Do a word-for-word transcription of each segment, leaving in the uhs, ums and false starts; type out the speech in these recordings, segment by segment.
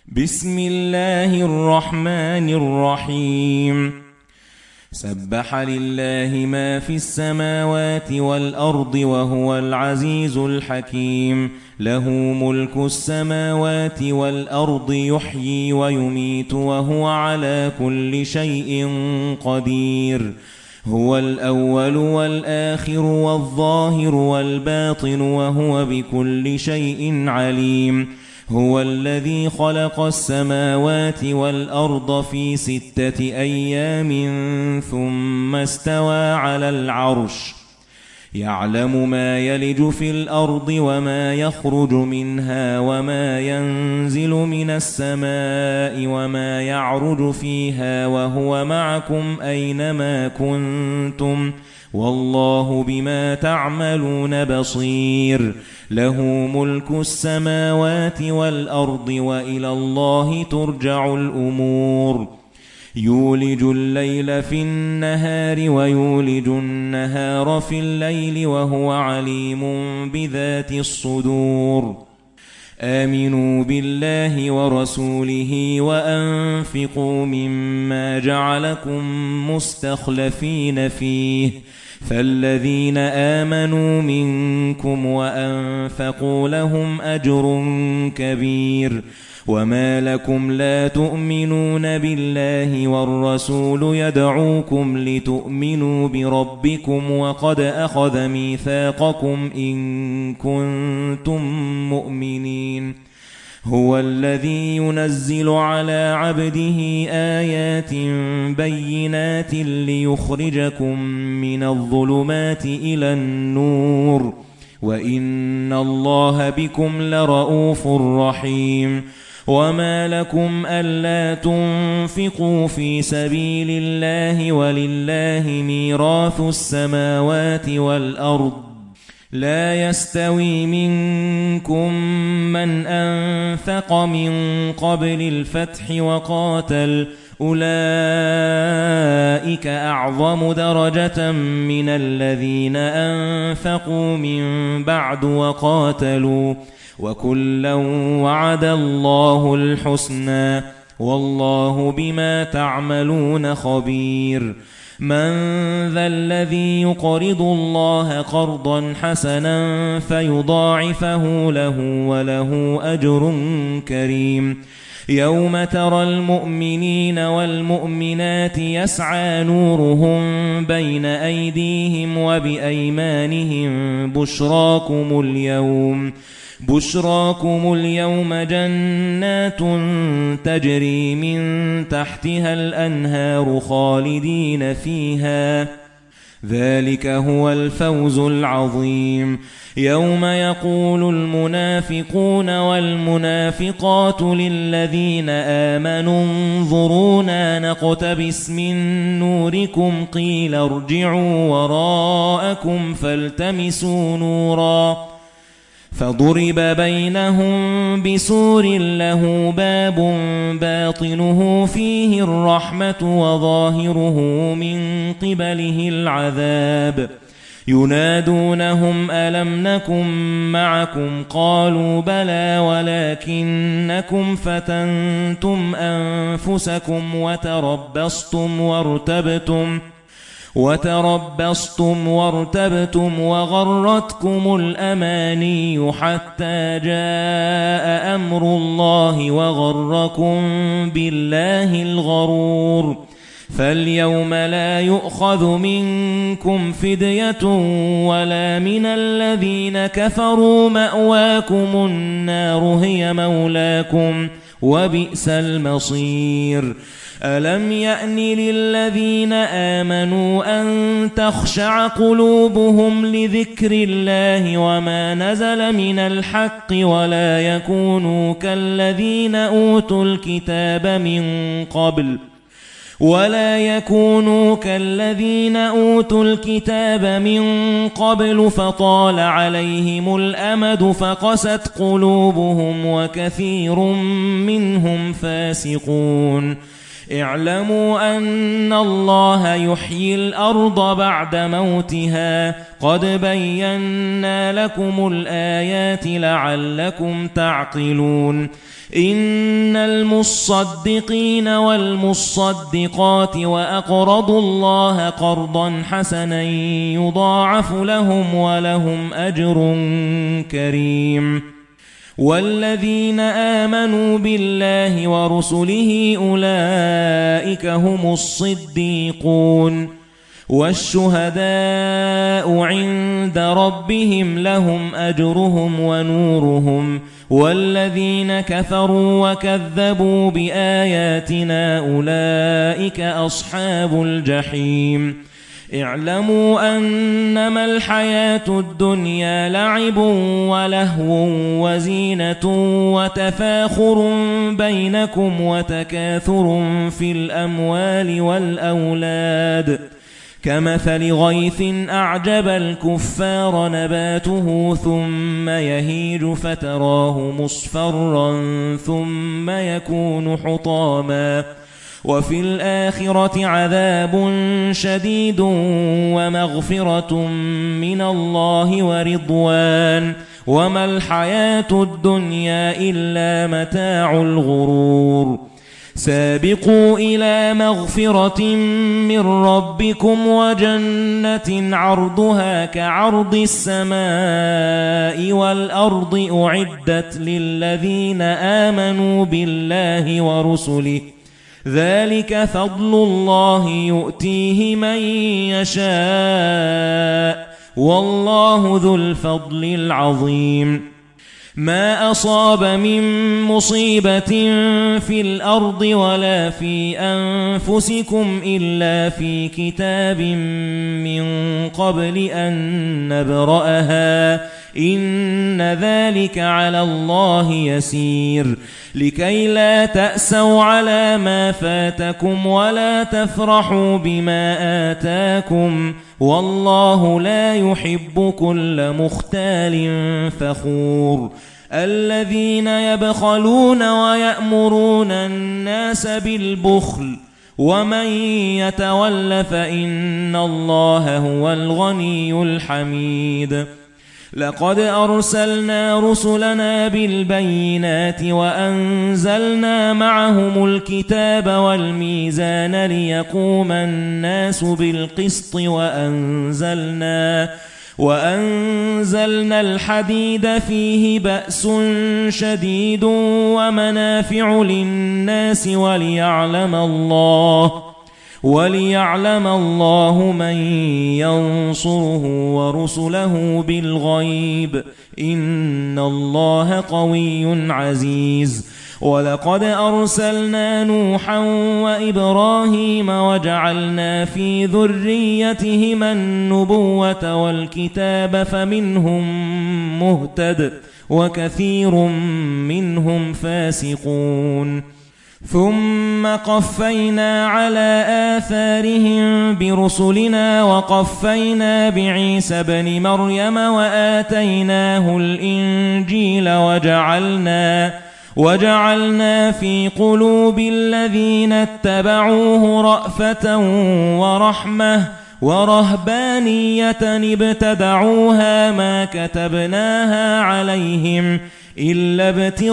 بسم الله الرحمن الرحيم سبح لله ما في السماوات والأرض وهو العزيز الحكيم له ملك السماوات والأرض يحيي ويميت وهو على كل شيء قدير هو الأول والآخر والظاهر والباطن وهو بكل شيء عليم هو الذي خلق السماوات والأرض في ستة أيام ثم استوى على العرش يعلم ما يلج في الأرض وما يخرج منها وما ينزل من السماء وما يعرج فيها وهو معكم أينما كنتم والله بما تعملون بصير له ملك السماوات والأرض وإلى الله ترجع الأمور يولج الليل في النهار ويولج النهار في الليل وهو عليم بذات الصدور آمنوا بالله ورسوله وأنفقوا مما جعلكم مستخلفين فيه فالذين آمنوا منكم وأنفقوا لهم أجر كبير وما لكم لا تؤمنون بالله والرسول يدعوكم لتؤمنوا بربكم وقد أخذ ميثاقكم إن كنتم مؤمنين هو الذي ينزل على عبده آيات بينات ليخرجكم من الظلمات إلى النور وإن الله بكم لرؤوف رحيم وما لكم ألا تنفقوا في سبيل الله ولله ميراث السماوات والأرض لا يستوي منكم من أنفق من قبل الفتح وقاتل أولئك أعظم درجة من الذين أنفقوا من بعد وقاتلوا وكلا وعد الله الحسنى والله بما تعملون خبير من ذا الذي يقرض الله قرضا حسنا فيضاعفه له وله أجر كريم يوم ترى المؤمنين والمؤمنات يسعى نورهم بين أيديهم وبأيمانهم بشراكم اليوم بشراكم اليوم جنات تجري من تحتها الأنهار خالدين فيها ذلك هو الفوز العظيم يوم يقول المنافقون والمنافقات للذين آمنوا انظرونا نقتبس من نوركم قيل ارجعوا وراءكم فالتمسوا نورا فضرب بينهم بسور له باب باطنه فيه الرحمة وظاهره من قبله العذاب ينادونهم ألم نكن معكم قالوا بلى ولكنكم فتنتم أنفسكم وتربصتم وارتبتم وتربصتم وارتبتم وغرتكم الأماني حتى جاء أمر الله وغركم بالله الغرور فاليوم لا يؤخذ منكم فدية ولا من الذين كفروا مأواكم النار هي مولاكم وبئس المصير ألم يأن للذين آمنوا أن تخشع قلوبهم لذكر الله وما نزل من الحق ولا يكونوا كالذين أوتوا الكتاب من قبل ولا يكونوا كالذين أوتوا الكتاب من قبل فطال عليهم الأمد فقست قلوبهم وكثير منهم فاسقون اعلموا أن الله يحيي الأرض بعد موتها قد بينا لكم الآيات لعلكم تعقلون إن المصدقين والمصدقات وأقرضوا الله قرضا حسنا يضاعف لهم ولهم أجر كريم والذين آمنوا بالله ورسله أولئك هم الصديقون والشهداء عند ربهم لهم أجرهم ونورهم والذين كفروا وكذبوا بآياتنا أولئك أصحاب الجحيم اعلموا أنما الحياة الدنيا لعب ولهو وزينة وتفاخر بينكم وتكاثر في الأموال والأولاد كمثل غيث أعجب الكفار نباته ثم يهيج فتراه مصفرا ثم يكون حطاما وفي الآخرة عذاب شديد ومغفرة من الله ورضوان وما الحياة الدنيا إلا متاع الغرور سابقوا إلى مغفرة من ربكم وجنة عرضها كعرض السماء والأرض أعدت للذين آمنوا بالله ورسله ذلك فضل الله يؤتيه من يشاء والله ذو الفضل العظيم ما أصاب من مصيبة في الأرض ولا في أنفسكم إلا في كتاب من قبل أن نبرأها إن ذلك على الله يسير لكي لا تأسوا على ما فاتكم ولا تفرحوا بما آتاكم والله لا يحب كل مختال فخور الذين يبخلون ويأمرون الناس بالبخل ومن يتول فإن الله هو الغني الحميد لقد أرسلنا رسلنا بالبينات وأنزلنا معهم الكتاب والميزان ليقوم الناس بالقسط وأنزلنا وأنزلنا الحديد فيه بأس شديد ومنافع للناس وليعلم الله وليعلم الله من ينصره ورسله بالغيب إن الله قوي عزيز ولقد أرسلنا نوحا وإبراهيم وجعلنا في ذريتهما النبوة والكتاب فمنهم مهتد وكثير منهم فاسقون ثم قفينا على آثارهم برسلنا وقفينا بعيسى بن مريم وآتيناه الإنجيل وجعلنا وجعلنا في قلوب الذين اتبعوه رأفة ورحمة ورهبانية ابتدعوها ما كتبناها عليهم إلا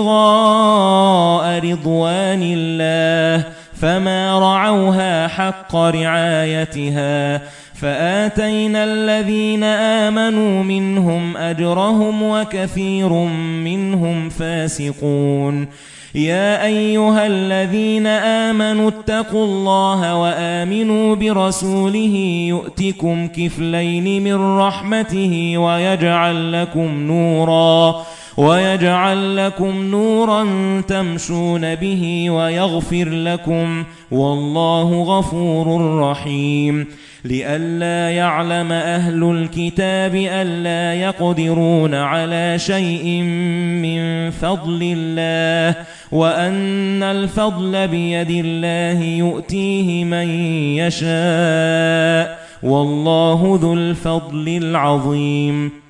ابتغاء رضوان الله فما رعوها حق رعايتها فآتينا الذين آمنوا منهم أجرهم وكثير منهم فاسقون يا أيها الذين آمنوا اتقوا الله وآمنوا برسوله يؤتكم كفلين من رحمته ويجعل لكم نورا ويجعل لكم نورا تمشون به ويغفر لكم والله غفور رحيم لئلا يعلم أهل الكتاب ألا يقدرون على شيء من فضل الله وأن الفضل بيد الله يؤتيه من يشاء والله ذو الفضل العظيم